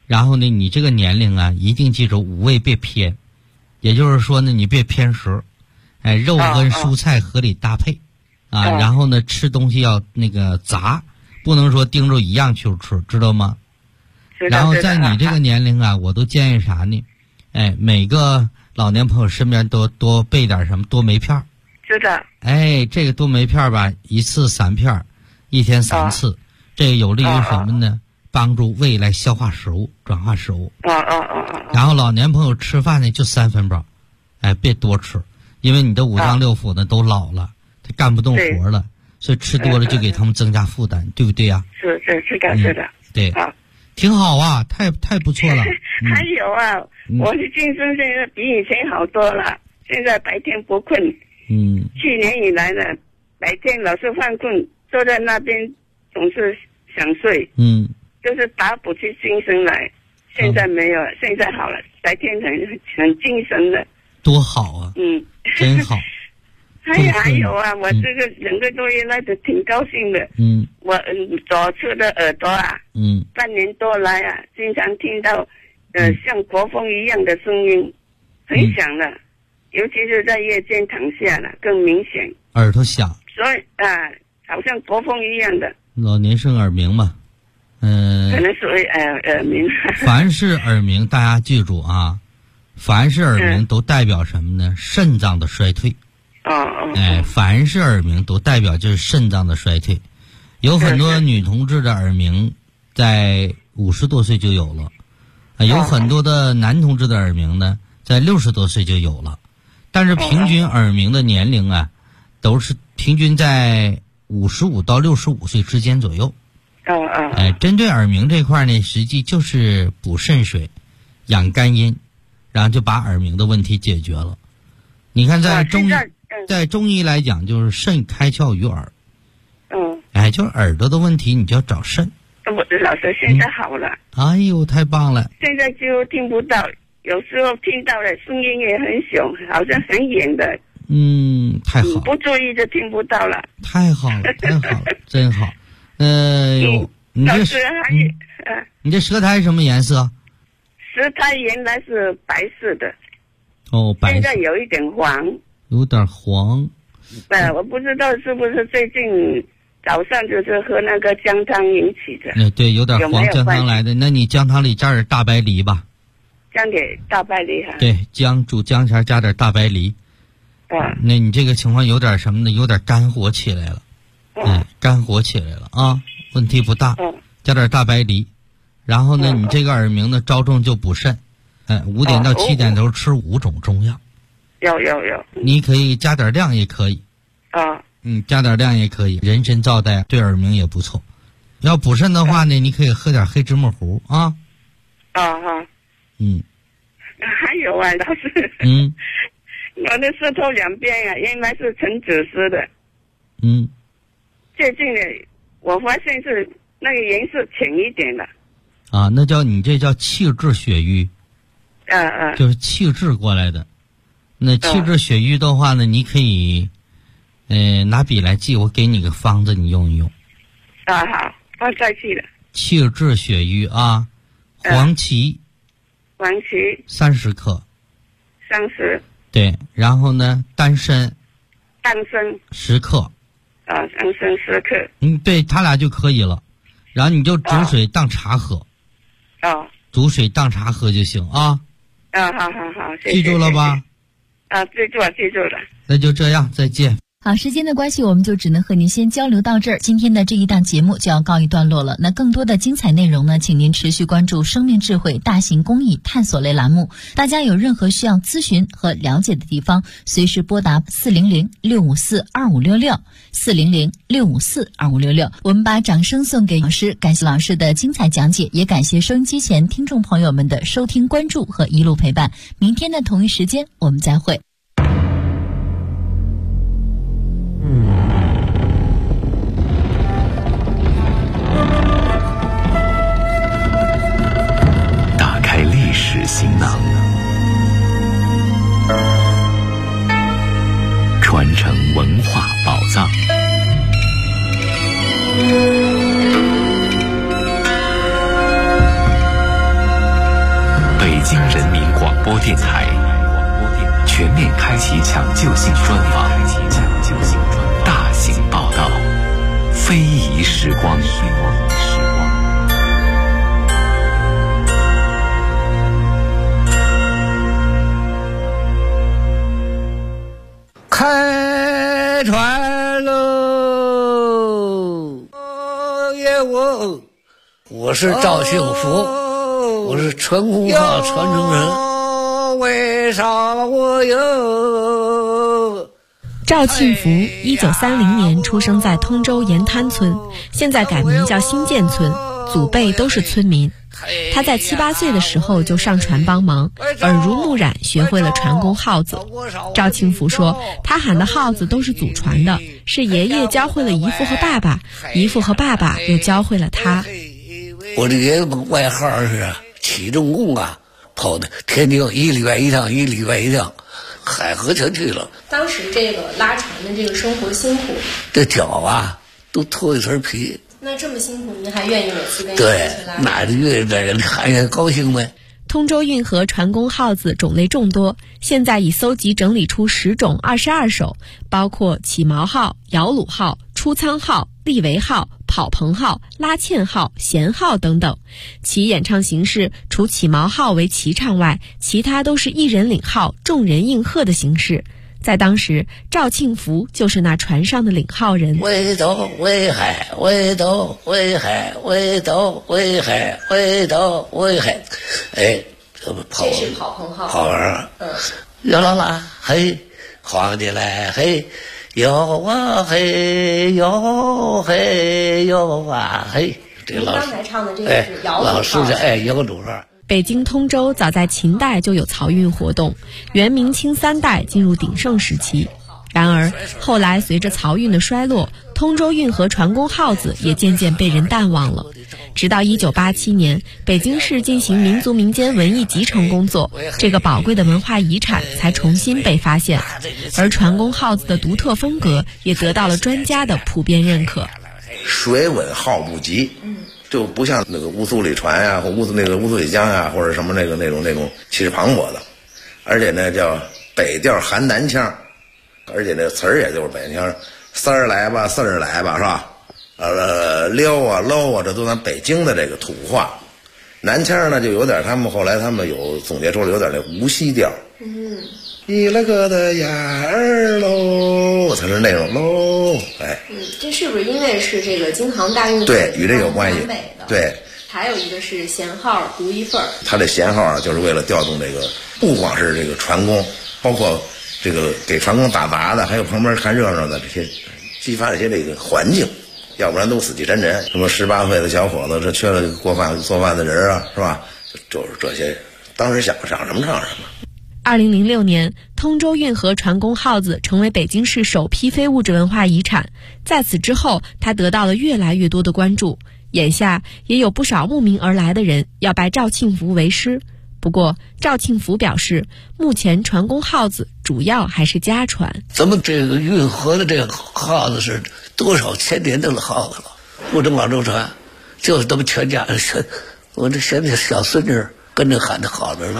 然后呢，你这个年龄啊，一定记住五味别偏，也就是说呢，你别偏食，肉跟蔬菜合理搭配，然后呢，吃东西要那个杂，不能说盯着一样去吃，知道吗？然后在你这个年龄啊，我都建议啥呢？每个老年朋友身边都多备点什么多酶片。 是的。 这个多酶片吧，一次3片，一天3次，这个有利于什么呢？帮助胃来消化食物，转化食物。然后老年朋友吃饭呢就3分饱，别多吃，因为你的5脏6腑呢都老了，他干不动活了，所以吃多了就给他们增加负担，对不对呀？ 是的。 对。挺好啊，太不错了。 还有啊，我的精神现在比以前好多了，现在白天不困。去年以来呢，白天老是犯困，坐在那边总是想睡。就是打补起精神来。现在没有，现在好了，白天很精神的。 多好啊！真好。 还有啊，我这个整个多月来的挺高兴的。我左侧的耳朵啊，半年多来啊，经常听到像国风一样的声音，很响的，尤其是在夜间躺下了更明显。 耳朵响。 所以好像国风一样的。 老年生耳鸣嘛， 可能属于耳鸣。 凡是耳鸣，大家记住啊，凡是耳鸣都代表什么呢？肾脏的衰退。凡是耳鸣都代表就是肾脏的衰退，有很多女同志的耳鸣在50多岁就有了，有很多的男同志的耳鸣呢在60多岁就有了，但是平均耳鸣的年龄啊，都是平均在55到65岁之间左右。针对耳鸣这块呢，实际就是补肾水，养肝阴，然后就把耳鸣的问题解决了。你看在中医来讲，就是肾开窍于耳。就是耳朵的问题，你就要找肾。 我的老师现在好了。 哎呦，太棒了！ 现在就听不到，有时候听到的声音也很小，好像很远的。 太好了。 不注意就听不到了。 太好了，太好了，真好。你这舌苔什么颜色？ 舌苔原来是白色的。 白色。 现在有一点黄。 有点黄。 我不知道是不是最近早上就是喝那个姜汤引起的。 对，有点黄姜汤来的。那你姜汤里加点大白梨吧。 加点大白梨哈。 对，煮姜前加点大白梨。那你这个情况有点什么呢？有点肝火起来了。肝火起来了啊，问题不大。加点大白梨，然后呢，你这个耳鸣呢，着重就补肾。5点到7点都吃5种中药。 有。 你可以加点量也可以。加点量也可以，人参皂苷对耳鸣也不错。要补肾的话呢，你可以喝点黑芝麻糊啊。 还有啊，老师。我的舌头两边啊，原来是呈紫色的。最近呢，我发现是那个颜色浅一点的。 那你这叫气滞血瘀。就是气滞过来的。那气滞血瘀的话呢，你可以拿笔来记，我给你个方子，你用一用。 好，我再记了。 气滞血瘀啊，黄芪30克。 30。 对，然后呢，丹参10克。 丹参10克。 对，他俩就可以了。然后你就煮水当茶喝。煮水当茶喝就行啊。 好，谢谢。 记住了吧？ 记住了。 那就这样，再见。 好，时间的关系，我们就只能和您先交流到这儿。今天的这一档节目就要告一段落了。那更多的精彩内容呢，请您持续关注生命智慧大型公益探索类栏目。大家有任何需要咨询和了解的地方，随时拨打400-654-2566 400-654-2566。我们把掌声送给老师，感谢老师的精彩讲解，也感谢收音机前听众朋友们的收听关注和一路陪伴。明天的同一时间我们再会。 打开历史行囊，传承文化宝藏。 京人民广播电台全面开启抢救性专访，大型报道，非遗时光。 开船喽！我是赵幸福，我是传功号传承人。为啥我有？ 赵庆福1930年出生在通州盐滩村，现在改名叫新建村，祖辈都是村民。他在7、8岁的时候就上船帮忙，耳濡目染学会了传功号子。赵庆福说，他喊的号子都是祖传的，是爷爷教会了姨父和爸爸，姨父和爸爸又教会了他。 我的爷爷外号是起重工啊，跑的天津1礼拜1趟，1礼拜1趟，海河全去了。 当时这个拉船的这个生活辛苦， 这脚啊都脱一层皮。 那这么辛苦，您还愿意每次跟对，那就愿意在这里看见高兴呗。 通州运河船功号子种类众多，现在已搜集整理出10种22首，包括起锚号、摇橹号、出舱号、立桅号、跑棚号、拉纤号、弦号等等。其演唱形式除起锚号为齐唱外，其他都是一人领号，众人应和的形式。在当时，赵庆福就是那船上的领号人。 围斗围海，围斗围海，围斗围海，围斗围海。哎，这不跑？ 这是跑棚号。 跑完，摇啦啦，嘿，晃起来，嘿，摇啊嘿，摇嘿，摇啊嘿。这老师刚才唱的这个是摇橹号。 老师是摇橹号。 北京通州早在秦代就有漕运活动，元明清3代进入鼎盛时期。然而后来随着漕运的衰落，通州运河船功号子也渐渐被人淡忘了。直到1987年，北京市进行民族民间文艺集成工作，这个宝贵的文化遗产才重新被发现，而船功号子的独特风格也得到了专家的普遍认可。 水稳号不急，就不像那个乌苏里船呀，或乌苏里江呀，或者什么那种气势磅礴的，而且呢叫北调含南腔，而且那词儿也就是北腔，三儿来吧，四儿来吧，是吧？撩啊搂啊，这都咱北京的这个土话。南腔呢就有点，后来他们有总结出来有点那无锡调。你那个的眼儿喽，才是那种喽，哎。 这是不是因为是这个京杭大运？ 对，与这有关系。对。 还有一个是弦号独一份儿。 它这弦号啊，就是为了调动这个，不光是这个船工，包括这个给船工打杂的，还有旁边看热闹的这些，激发这些这个环境，要不然都死气沉沉。什么18岁的小伙子，这缺了做饭的人啊，是吧？就是这些，当时想什么唱什么。 2006年，通州运河船功号子成为北京市首批非物质文化遗产。在此之后，它得到了越来越多的关注。眼下也有不少慕名而来的人要拜赵庆福为师。不过，赵庆福表示，目前船功号子主要还是家传。 咱们这个运河的这个号子是多少千年的号子了，不止广州船，就是咱们全家我这现在小孙女跟着喊的好着呢。